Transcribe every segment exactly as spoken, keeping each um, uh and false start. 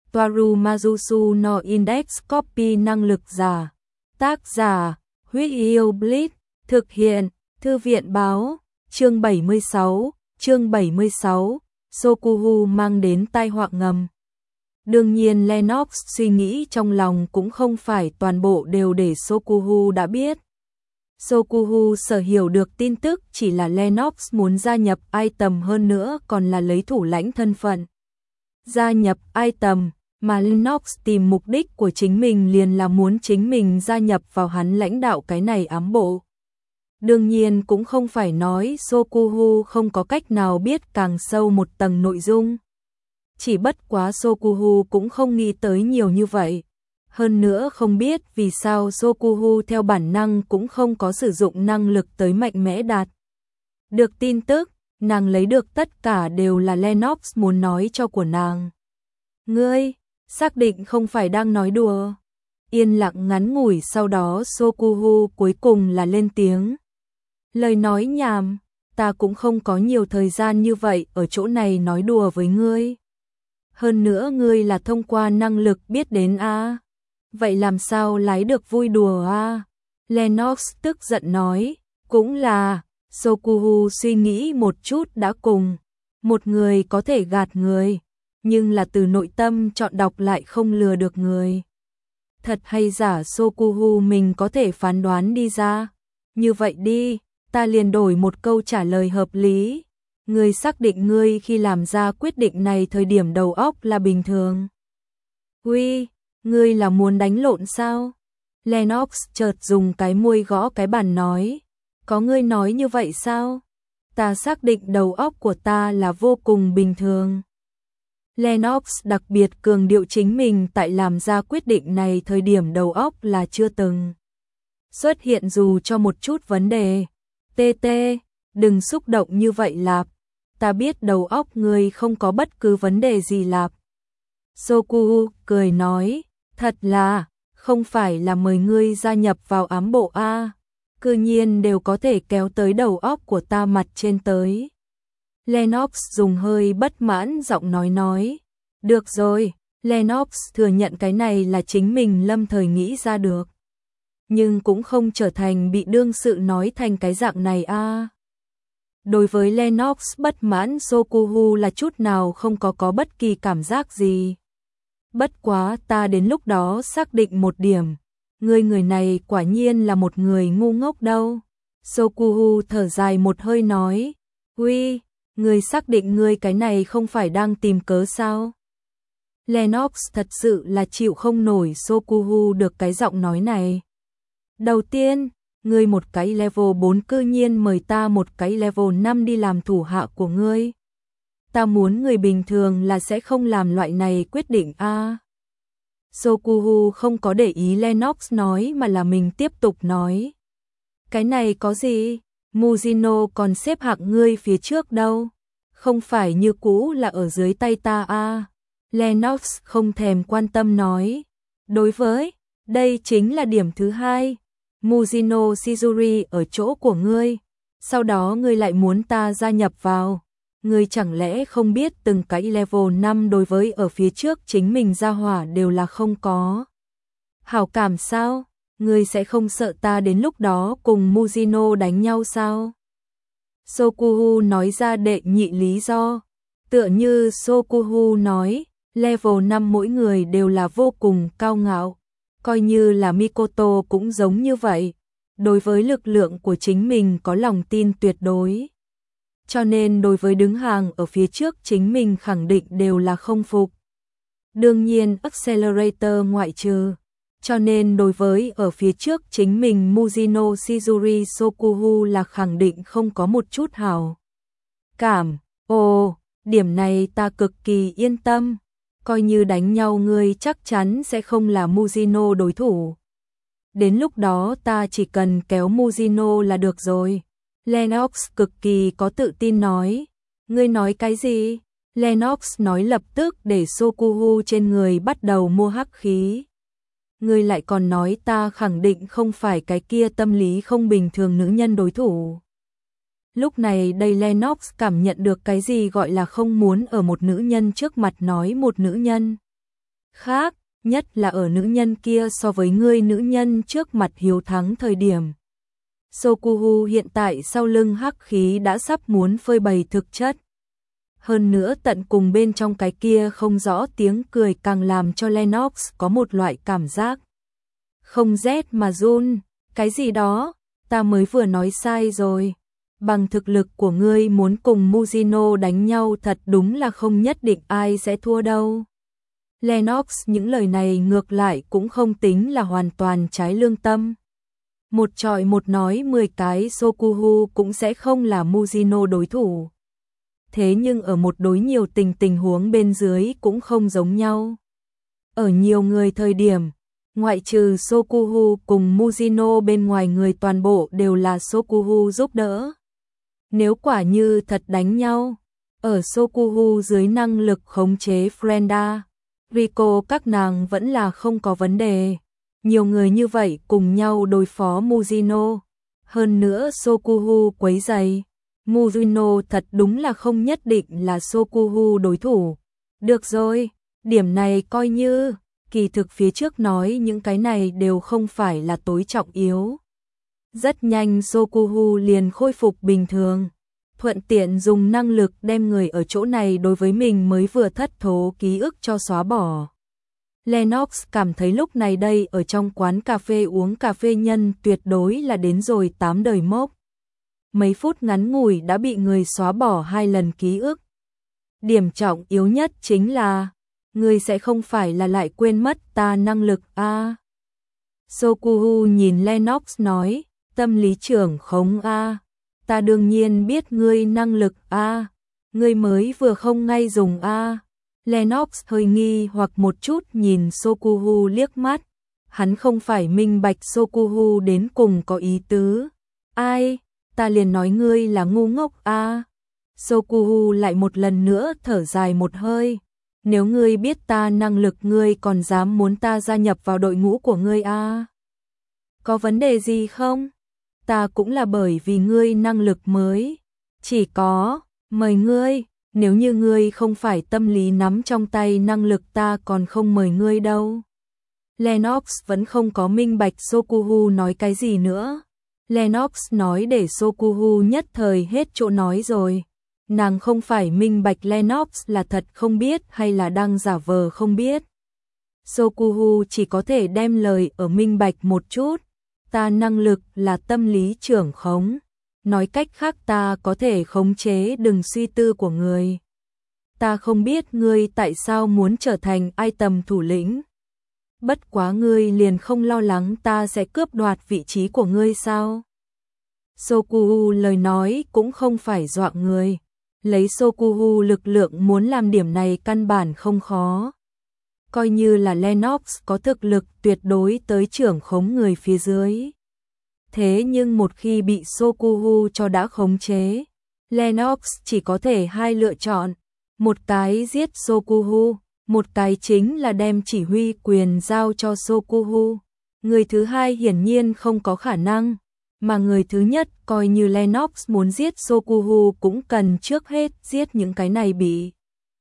Toaru Majusu no Index Copy năng lực giả. Tác giả, Huyết Yêu Blitz, thực hiện, Thư viện báo, chương bảy mươi sáu, chương bảy mươi sáu, Sokuhu mang đến tai họa ngầm. Đương nhiên Lennox suy nghĩ trong lòng cũng không phải toàn bộ đều để Sokuhu đã biết. Sokuhu sở hiểu được tin tức chỉ là Lennox muốn gia nhập Item, hơn nữa còn là lấy thủ lãnh thân phận gia nhập Item, mà Lennox tìm mục đích của chính mình liền là muốn chính mình gia nhập vào hắn lãnh đạo cái này ám bộ. Đương nhiên cũng không phải nói Sokuhu không có cách nào biết càng sâu một tầng nội dung. Chỉ bất quá Sokuhu cũng không nghĩ tới nhiều như vậy. Hơn nữa không biết vì sao Sokuhu theo bản năng cũng không có sử dụng năng lực tới mạnh mẽ đạt được tin tức, nàng lấy được tất cả đều là Lennox muốn nói cho của nàng. Ngươi, xác định không phải đang nói đùa. Yên lặng ngắn ngủi sau đó Sokuhu cuối cùng là lên tiếng. Lời nói nhảm, ta cũng không có nhiều thời gian như vậy ở chỗ này nói đùa với ngươi. Hơn nữa ngươi là thông qua năng lực biết đến a. À? Vậy làm sao lái được vui đùa a? À? Lennox tức giận nói, cũng là, Sokuhu suy nghĩ một chút đã cùng. Một người có thể gạt người, nhưng là từ nội tâm chọn đọc lại không lừa được người. Thật hay giả Sokuhu mình có thể phán đoán đi ra. Như vậy đi, ta liền đổi một câu trả lời hợp lý. Ngươi xác định ngươi khi làm ra quyết định này thời điểm đầu óc là bình thường. Uy, ngươi là muốn đánh lộn sao? Lennox chợt dùng cái môi gõ cái bàn nói. Có ngươi nói như vậy sao? Ta xác định đầu óc của ta là vô cùng bình thường. Lennox đặc biệt cường điệu chính mình tại làm ra quyết định này thời điểm đầu óc là chưa từng xuất hiện dù cho một chút vấn đề. Tê tê, đừng xúc động như vậy lạp. Ta biết đầu óc ngươi không có bất cứ vấn đề gì lạp. Sokuhu cười nói, thật là, không phải là mời ngươi gia nhập vào ám bộ a, cư nhiên đều có thể kéo tới đầu óc của ta mặt trên tới. Lennox dùng hơi bất mãn giọng nói nói, được rồi, Lennox thừa nhận cái này là chính mình lâm thời nghĩ ra được. Nhưng cũng không trở thành bị đương sự nói thành cái dạng này a. À. Đối với Lennox bất mãn Sokuhu là chút nào không có có bất kỳ cảm giác gì. Bất quá ta đến lúc đó xác định một điểm, ngươi người này quả nhiên là một người ngu ngốc đâu. Sokuhu thở dài một hơi nói, uy, ngươi xác định ngươi cái này không phải đang tìm cớ sao? Lennox thật sự là chịu không nổi Sokuhu được cái giọng nói này. Đầu tiên, ngươi một cái level bốn cư nhiên mời ta một cái level năm đi làm thủ hạ của ngươi. Ta muốn người bình thường là sẽ không làm loại này quyết định a. À. Sokuhu không có để ý Lennox nói mà là mình tiếp tục nói. Cái này có gì? Mujino còn xếp hạng ngươi phía trước đâu. Không phải như cũ là ở dưới tay ta a. À. Lennox không thèm quan tâm nói. Đối với, đây chính là điểm thứ hai. Mujino Shizuri ở chỗ của ngươi, sau đó ngươi lại muốn ta gia nhập vào. Ngươi chẳng lẽ không biết từng cái level năm đối với ở phía trước chính mình gia hỏa đều là không có hảo cảm sao? Ngươi sẽ không sợ ta đến lúc đó cùng Mujino đánh nhau sao? Sokuhu nói ra đệ nhị lý do. Tựa như Sokuhu nói, level năm mỗi người đều là vô cùng cao ngạo. Coi như là Mikoto cũng giống như vậy, đối với lực lượng của chính mình có lòng tin tuyệt đối. Cho nên đối với đứng hàng ở phía trước chính mình khẳng định đều là không phục. Đương nhiên Accelerator ngoại trừ. Cho nên đối với ở phía trước chính mình Mujino Shizuri Sokuhu là khẳng định không có một chút hảo cảm. Ồ, điểm này ta cực kỳ yên tâm. Coi như đánh nhau ngươi chắc chắn sẽ không là Mujino đối thủ. Đến lúc đó ta chỉ cần kéo Mujino là được rồi. Lennox cực kỳ có tự tin nói. Ngươi nói cái gì? Lennox nói lập tức để Sokuhu trên người bắt đầu mua hắc khí. Ngươi lại còn nói ta khẳng định không phải cái kia tâm lý không bình thường nữ nhân đối thủ. Lúc này đây Lennox cảm nhận được cái gì gọi là không muốn ở một nữ nhân trước mặt nói một nữ nhân. khác, nhất là ở nữ nhân kia so với ngươi nữ nhân trước mặt hiếu thắng thời điểm. Sokuhu hiện tại sau lưng hắc khí đã sắp muốn phơi bày thực chất. Hơn nữa tận cùng bên trong cái kia không rõ tiếng cười càng làm cho Lennox có một loại cảm giác. Không rét mà run, cái gì đó, ta mới vừa nói sai rồi. Bằng thực lực của ngươi muốn cùng Mujino đánh nhau thật đúng là không nhất định ai sẽ thua đâu. Lennox những lời này ngược lại cũng không tính là hoàn toàn trái lương tâm. Một trọi một nói mười cái Sokuhu cũng sẽ không là Mujino đối thủ. Thế nhưng ở một đối nhiều tình tình huống bên dưới cũng không giống nhau. Ở nhiều người thời điểm, ngoại trừ Sokuhu cùng Mujino bên ngoài người toàn bộ đều là Sokuhu giúp đỡ. Nếu quả như thật đánh nhau, ở Sokuhu dưới năng lực khống chế Frenda, Rico các nàng vẫn là không có vấn đề. Nhiều người như vậy cùng nhau đối phó Mujino. Hơn nữa Sokuhu quấy rầy, Mujino thật đúng là không nhất định là Sokuhu đối thủ. Được rồi, điểm này coi như, kỳ thực phía trước nói những cái này đều không phải là tối trọng yếu. Rất nhanh Sokuhu liền khôi phục bình thường, thuận tiện dùng năng lực đem người ở chỗ này đối với mình mới vừa thất thố ký ức cho xóa bỏ. Lennox cảm thấy lúc này đây ở trong quán cà phê uống cà phê nhân tuyệt đối là đến rồi tám đời mốc. Mấy phút ngắn ngủi đã bị người xóa bỏ hai lần ký ức. Điểm trọng yếu nhất chính là, người sẽ không phải là lại quên mất ta năng lực a. À. Sokuhu nhìn Lennox nói, tâm lý trưởng khống a. À. Ta đương nhiên biết ngươi năng lực a. À. Ngươi mới vừa không ngay dùng a. À. Lennox hơi nghi hoặc một chút nhìn Sokuhu liếc mắt. Hắn không phải minh bạch Sokuhu đến cùng có ý tứ. Ai? Ta liền nói ngươi là ngu ngốc a. À. Sokuhu lại một lần nữa thở dài một hơi. Nếu ngươi biết ta năng lực ngươi còn dám muốn ta gia nhập vào đội ngũ của ngươi a. À. Có vấn đề gì không? Ta cũng là bởi vì ngươi năng lực mới. Chỉ có, mời ngươi, nếu như ngươi không phải tâm lý nắm trong tay năng lực ta còn không mời ngươi đâu. Lennox vẫn không có minh bạch Sokuhu nói cái gì nữa. Lennox nói để Sokuhu nhất thời hết chỗ nói rồi. Nàng không phải minh bạch Lennox là thật không biết hay là đang giả vờ không biết. Sokuhu chỉ có thể đem lời ở minh bạch một chút. Ta năng lực là tâm lý trưởng khống. Nói cách khác ta có thể khống chế đừng suy tư của người. Ta không biết ngươi tại sao muốn trở thành item thủ lĩnh. Bất quá ngươi liền không lo lắng ta sẽ cướp đoạt vị trí của ngươi sao? Sokuhu lời nói cũng không phải dọa người. Lấy Sokuhu lực lượng muốn làm điểm này căn bản không khó. Coi như là Lennox có thực lực tuyệt đối tới trưởng khống người phía dưới. Thế nhưng một khi bị Sokuhu cho đã khống chế, Lennox chỉ có thể hai lựa chọn. Một cái giết Sokuhu, một cái chính là đem chỉ huy quyền giao cho Sokuhu. Người thứ hai hiển nhiên không có khả năng. Mà người thứ nhất coi như Lennox muốn giết Sokuhu cũng cần trước hết giết những cái này bị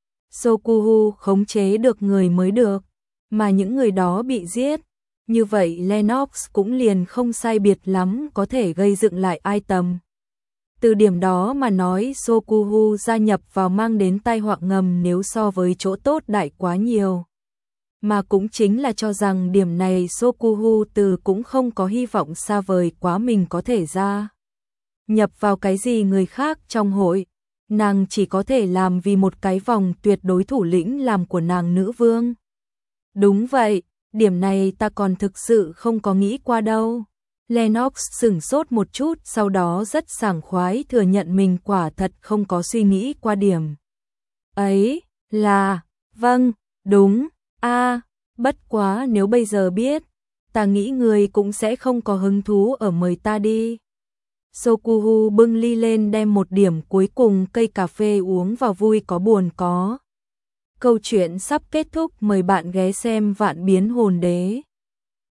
Sokuhu khống chế được người mới được. Mà những người đó bị giết, như vậy Lennox cũng liền không sai biệt lắm có thể gây dựng lại item. Từ điểm đó mà nói Sokuhu gia nhập vào mang đến tai họa ngầm nếu so với chỗ tốt đại quá nhiều. Mà cũng chính là cho rằng điểm này Sokuhu từ cũng không có hy vọng xa vời quá mình có thể ra nhập vào cái gì người khác trong hội. Nàng chỉ có thể làm vì một cái vòng tuyệt đối thủ lĩnh làm của nàng nữ vương. Đúng vậy, điểm này ta còn thực sự không có nghĩ qua đâu. Lennox sửng sốt một chút sau đó rất sảng khoái thừa nhận mình quả thật không có suy nghĩ qua điểm. Ấy, là, vâng, đúng, a à, bất quá nếu bây giờ biết, ta nghĩ người cũng sẽ không có hứng thú ở mời ta đi. Sokuhu bưng ly lên đem một điểm cuối cùng cây cà phê uống vào vui có buồn có. Câu chuyện sắp kết thúc, mời bạn ghé xem Vạn Biến Hồn Đế.